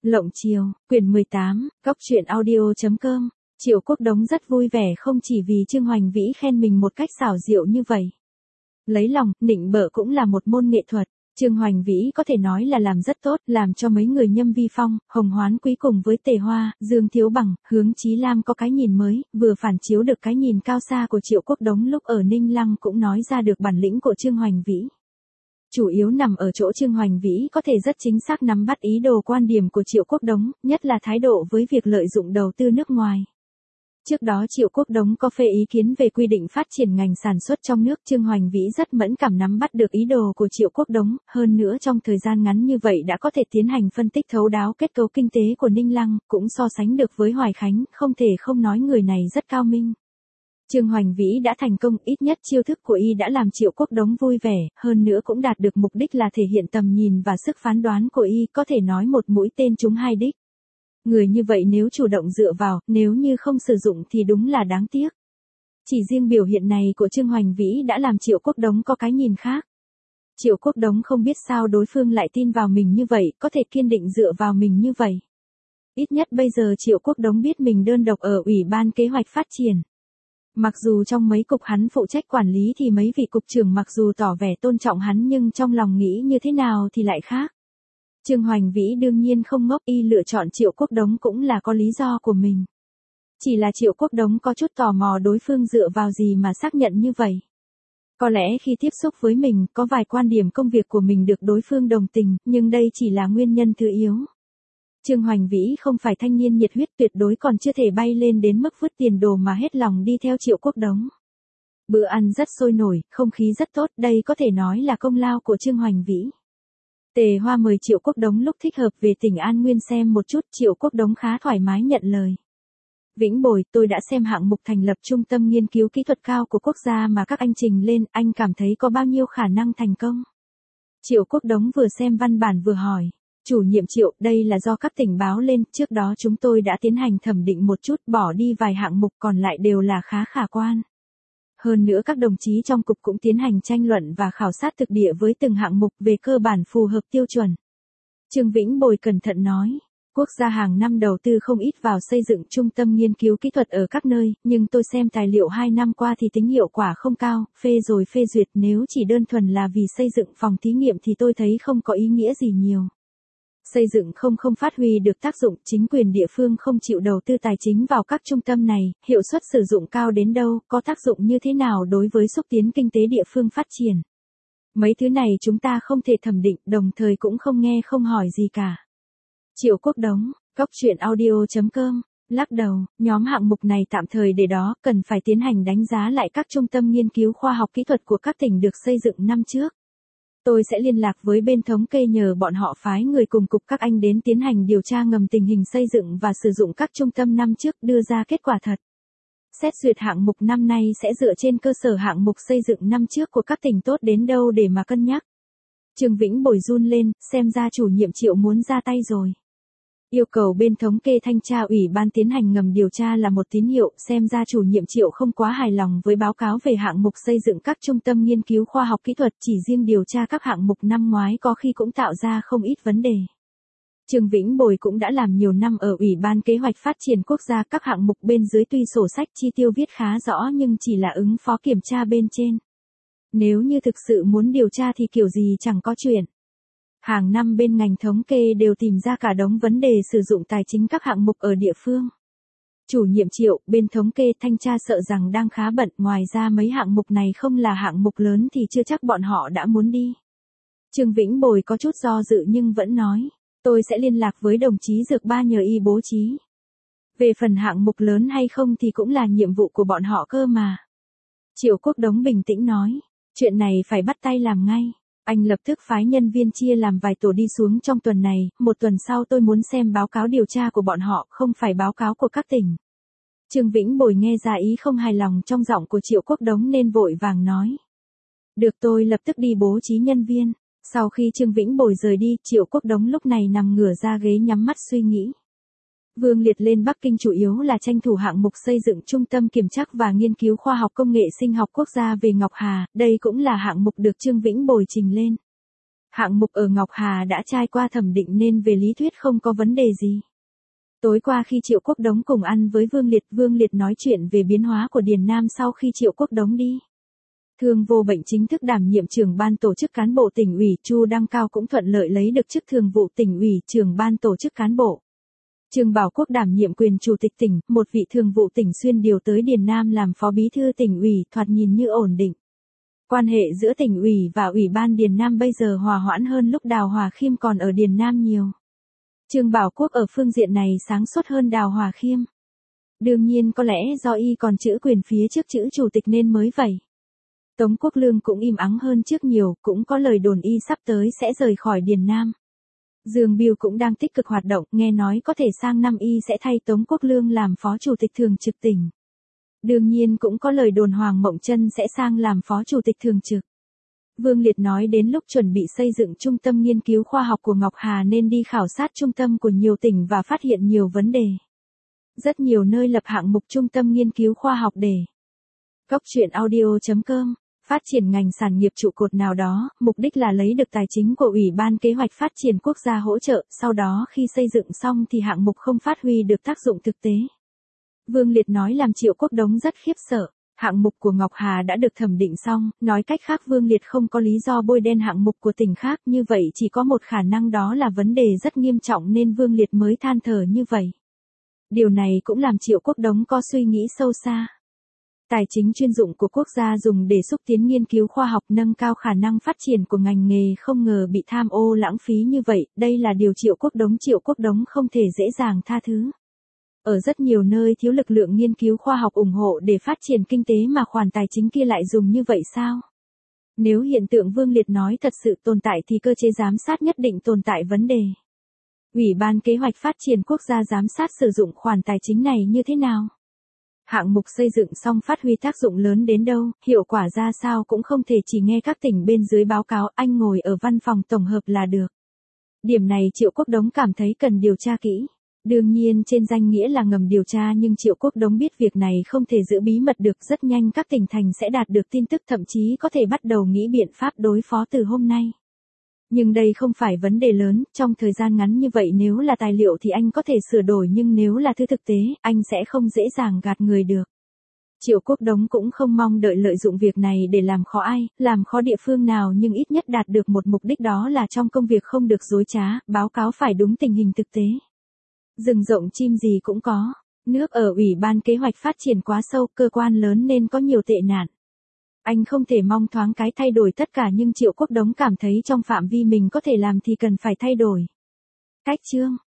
Lộng Chiều, quyển 18, Góc truyện audio.com. Triệu Quốc Đống rất vui vẻ không chỉ vì Trương Hoành Vĩ khen mình một cách xảo diệu như vậy. Lấy lòng, nịnh bợ cũng là một môn nghệ thuật. Trương Hoành Vĩ có thể nói là làm rất tốt, làm cho mấy người Nhâm Vi Phong, Hồng Hoán Quý cùng với Tề Hoa, Dương Thiếu Bằng, Hướng Chí Lam có cái nhìn mới, vừa phản chiếu được cái nhìn cao xa của Triệu Quốc Đống lúc ở Ninh Lăng cũng nói ra được bản lĩnh của Trương Hoành Vĩ. Chủ yếu nằm ở chỗ Trương Hoành Vĩ có thể rất chính xác nắm bắt ý đồ quan điểm của Triệu Quốc Đống, nhất là thái độ với việc lợi dụng đầu tư nước ngoài. Trước đó Triệu Quốc Đống có phê ý kiến về quy định phát triển ngành sản xuất trong nước, Trương Hoành Vĩ rất mẫn cảm nắm bắt được ý đồ của Triệu Quốc Đống, hơn nữa trong thời gian ngắn như vậy đã có thể tiến hành phân tích thấu đáo kết cấu kinh tế của Ninh Lăng, cũng so sánh được với Hoài Khánh, không thể không nói người này rất cao minh. Trương Hoành Vĩ đã thành công, ít nhất chiêu thức của y đã làm Triệu Quốc Đống vui vẻ, hơn nữa cũng đạt được mục đích là thể hiện tầm nhìn và sức phán đoán của y, có thể nói một mũi tên trúng hai đích. Người như vậy nếu chủ động dựa vào, nếu như không sử dụng thì đúng là đáng tiếc. Chỉ riêng biểu hiện này của Trương Hoành Vĩ đã làm Triệu Quốc Đống có cái nhìn khác. Triệu Quốc Đống không biết sao đối phương lại tin vào mình như vậy, có thể kiên định dựa vào mình như vậy. Ít nhất bây giờ Triệu Quốc Đống biết mình đơn độc ở Ủy ban Kế hoạch Phát triển. Mặc dù trong mấy cục hắn phụ trách quản lý thì mấy vị cục trưởng mặc dù tỏ vẻ tôn trọng hắn nhưng trong lòng nghĩ như thế nào thì lại khác. Trương Hoành Vĩ đương nhiên không ngốc, y lựa chọn Triệu Quốc Đống cũng là có lý do của mình. Chỉ là Triệu Quốc Đống có chút tò mò đối phương dựa vào gì mà xác nhận như vậy. Có lẽ khi tiếp xúc với mình có vài quan điểm công việc của mình được đối phương đồng tình, nhưng đây chỉ là nguyên nhân thứ yếu. Trương Hoành Vĩ không phải thanh niên nhiệt huyết, tuyệt đối còn chưa thể bay lên đến mức vứt tiền đồ mà hết lòng đi theo Triệu Quốc Đống. Bữa ăn rất sôi nổi, không khí rất tốt, đây có thể nói là công lao của Trương Hoành Vĩ. Tề Hoa mời Triệu Quốc Đống lúc thích hợp về tỉnh An Nguyên xem một chút, Triệu Quốc Đống khá thoải mái nhận lời. Vĩnh Bồi, tôi đã xem hạng mục thành lập trung tâm nghiên cứu kỹ thuật cao của quốc gia mà các anh trình lên, anh cảm thấy có bao nhiêu khả năng thành công? Triệu Quốc Đống vừa xem văn bản vừa hỏi. Chủ nhiệm Triệu, đây là do các tỉnh báo lên, trước đó chúng tôi đã tiến hành thẩm định một chút, bỏ đi vài hạng mục còn lại đều là khá khả quan. Hơn nữa các đồng chí trong cục cũng tiến hành tranh luận và khảo sát thực địa với từng hạng mục về cơ bản phù hợp tiêu chuẩn. Trương Vĩnh Bồi cẩn thận nói, quốc gia hàng năm đầu tư không ít vào xây dựng trung tâm nghiên cứu kỹ thuật ở các nơi, nhưng tôi xem tài liệu 2 năm qua thì tính hiệu quả không cao, phê rồi phê duyệt, nếu chỉ đơn thuần là vì xây dựng phòng thí nghiệm thì tôi thấy không có ý nghĩa gì nhiều. Xây dựng không phát huy được tác dụng, chính quyền địa phương không chịu đầu tư tài chính vào các trung tâm này, hiệu suất sử dụng cao đến đâu, có tác dụng như thế nào đối với xúc tiến kinh tế địa phương phát triển. Mấy thứ này chúng ta không thể thẩm định, đồng thời cũng không nghe không hỏi gì cả. Triệu Quốc Đống, Góc truyện audio.com, lắc đầu, nhóm hạng mục này tạm thời để đó, cần phải tiến hành đánh giá lại các trung tâm nghiên cứu khoa học kỹ thuật của các tỉnh được xây dựng năm trước. Tôi sẽ liên lạc với bên thống kê nhờ bọn họ phái người cùng cục các anh đến tiến hành điều tra ngầm tình hình xây dựng và sử dụng các trung tâm năm trước, đưa ra kết quả thật. Xét duyệt hạng mục năm nay sẽ dựa trên cơ sở hạng mục xây dựng năm trước của các tỉnh tốt đến đâu để mà cân nhắc. Trương Vĩnh Bồi run lên, xem ra chủ nhiệm Triệu muốn ra tay rồi. Yêu cầu bên thống kê thanh tra ủy ban tiến hành ngầm điều tra là một tín hiệu, xem ra chủ nhiệm Triệu không quá hài lòng với báo cáo về hạng mục xây dựng các trung tâm nghiên cứu khoa học kỹ thuật, chỉ riêng điều tra các hạng mục năm ngoái có khi cũng tạo ra không ít vấn đề. Trương Vĩnh Bồi cũng đã làm nhiều năm ở Ủy ban Kế hoạch Phát triển Quốc gia, các hạng mục bên dưới tuy sổ sách chi tiêu viết khá rõ nhưng chỉ là ứng phó kiểm tra bên trên. Nếu như thực sự muốn điều tra thì kiểu gì chẳng có chuyện. Hàng năm bên ngành thống kê đều tìm ra cả đống vấn đề sử dụng tài chính các hạng mục ở địa phương. Chủ nhiệm Triệu, bên thống kê thanh tra sợ rằng đang khá bận, ngoài ra mấy hạng mục này không là hạng mục lớn thì chưa chắc bọn họ đã muốn đi. Trương Vĩnh Bồi có chút do dự nhưng vẫn nói, tôi sẽ liên lạc với đồng chí Dược Ba nhờ y bố trí. Về phần hạng mục lớn hay không thì cũng là nhiệm vụ của bọn họ cơ mà. Triệu Quốc Đống bình tĩnh nói, chuyện này phải bắt tay làm ngay. Anh lập tức phái nhân viên chia làm vài tổ đi xuống trong tuần này, một tuần sau tôi muốn xem báo cáo điều tra của bọn họ, không phải báo cáo của các tỉnh. Trương Vĩnh Bồi nghe ra ý không hài lòng trong giọng của Triệu Quốc Đống nên vội vàng nói. Được, tôi lập tức đi bố trí nhân viên. Sau khi Trương Vĩnh Bồi rời đi, Triệu Quốc Đống lúc này nằm ngửa ra ghế nhắm mắt suy nghĩ. Vương Liệt lên Bắc Kinh chủ yếu là tranh thủ hạng mục xây dựng trung tâm kiểm trắc và nghiên cứu khoa học công nghệ sinh học quốc gia về Ngọc Hà, đây cũng là hạng mục được Trương Vĩnh Bồi trình lên. Hạng mục ở Ngọc Hà đã trải qua thẩm định nên về lý thuyết không có vấn đề gì. Tối qua khi Triệu Quốc Đống cùng ăn với Vương Liệt nói chuyện về biến hóa của Điền Nam sau khi Triệu Quốc Đống đi. Thương Vô Bệnh chính thức đảm nhiệm trưởng ban tổ chức cán bộ tỉnh ủy, Chu Đăng Cao cũng thuận lợi lấy được chức thường vụ tỉnh ủy, trưởng ban tổ chức cán bộ. Trương Bảo Quốc đảm nhiệm quyền chủ tịch tỉnh, một vị thường vụ tỉnh xuyên điều tới Điền Nam làm phó bí thư tỉnh ủy, thoạt nhìn như ổn định. Quan hệ giữa tỉnh ủy và ủy ban Điền Nam bây giờ hòa hoãn hơn lúc Đào Hòa Khiêm còn ở Điền Nam nhiều. Trương Bảo Quốc ở phương diện này sáng suốt hơn Đào Hòa Khiêm. Đương nhiên có lẽ do y còn chữ quyền phía trước chữ chủ tịch nên mới vậy. Tống Quốc Lương cũng im ắng hơn trước nhiều, cũng có lời đồn y sắp tới sẽ rời khỏi Điền Nam. Dương Biêu cũng đang tích cực hoạt động, nghe nói có thể sang năm y sẽ thay Tống Quốc Lương làm phó chủ tịch thường trực tỉnh. Đương nhiên cũng có lời đồn Hoàng Mộng Trân sẽ sang làm phó chủ tịch thường trực. Vương Liệt nói đến lúc chuẩn bị xây dựng trung tâm nghiên cứu khoa học của Ngọc Hà nên đi khảo sát trung tâm của nhiều tỉnh và phát hiện nhiều vấn đề. Rất nhiều nơi lập hạng mục trung tâm nghiên cứu khoa học để Goctruyện.audio.com phát triển ngành sản nghiệp trụ cột nào đó, mục đích là lấy được tài chính của Ủy ban Kế hoạch Phát triển Quốc gia hỗ trợ, sau đó khi xây dựng xong thì hạng mục không phát huy được tác dụng thực tế. Vương Liệt nói làm Triệu Quốc Đống rất khiếp sợ. Hạng mục của Ngọc Hà đã được thẩm định xong, nói cách khác Vương Liệt không có lý do bôi đen hạng mục của tỉnh khác, như vậy chỉ có một khả năng đó là vấn đề rất nghiêm trọng nên Vương Liệt mới than thở như vậy. Điều này cũng làm Triệu Quốc Đống có suy nghĩ sâu xa. Tài chính chuyên dụng của quốc gia dùng để xúc tiến nghiên cứu khoa học nâng cao khả năng phát triển của ngành nghề không ngờ bị tham ô lãng phí như vậy, đây là điều Triệu Quốc Đống không thể dễ dàng tha thứ. Ở rất nhiều nơi thiếu lực lượng nghiên cứu khoa học ủng hộ để phát triển kinh tế mà khoản tài chính kia lại dùng như vậy sao? Nếu hiện tượng Vương Liệt nói thật sự tồn tại thì cơ chế giám sát nhất định tồn tại vấn đề. Ủy ban Kế hoạch Phát triển Quốc gia giám sát sử dụng khoản tài chính này như thế nào? Hạng mục xây dựng xong phát huy tác dụng lớn đến đâu, hiệu quả ra sao cũng không thể chỉ nghe các tỉnh bên dưới báo cáo, anh ngồi ở văn phòng tổng hợp là được. Điểm này Triệu Quốc Đống cảm thấy cần điều tra kỹ. Đương nhiên trên danh nghĩa là ngầm điều tra nhưng Triệu Quốc Đống biết việc này không thể giữ bí mật được, rất nhanh các tỉnh thành sẽ đạt được tin tức, thậm chí có thể bắt đầu nghĩ biện pháp đối phó từ hôm nay. Nhưng đây không phải vấn đề lớn, trong thời gian ngắn như vậy nếu là tài liệu thì anh có thể sửa đổi nhưng nếu là thứ thực tế, anh sẽ không dễ dàng gạt người được. Triệu Quốc Đống cũng không mong đợi lợi dụng việc này để làm khó ai, làm khó địa phương nào nhưng ít nhất đạt được một mục đích đó là trong công việc không được dối trá, báo cáo phải đúng tình hình thực tế. Rừng rộng chim gì cũng có, nước ở Ủy ban Kế hoạch Phát triển quá sâu, cơ quan lớn nên có nhiều tệ nạn. Anh không thể mong thoáng cái thay đổi tất cả nhưng Triệu Quốc Đống cảm thấy trong phạm vi mình có thể làm thì cần phải thay đổi. Cách chương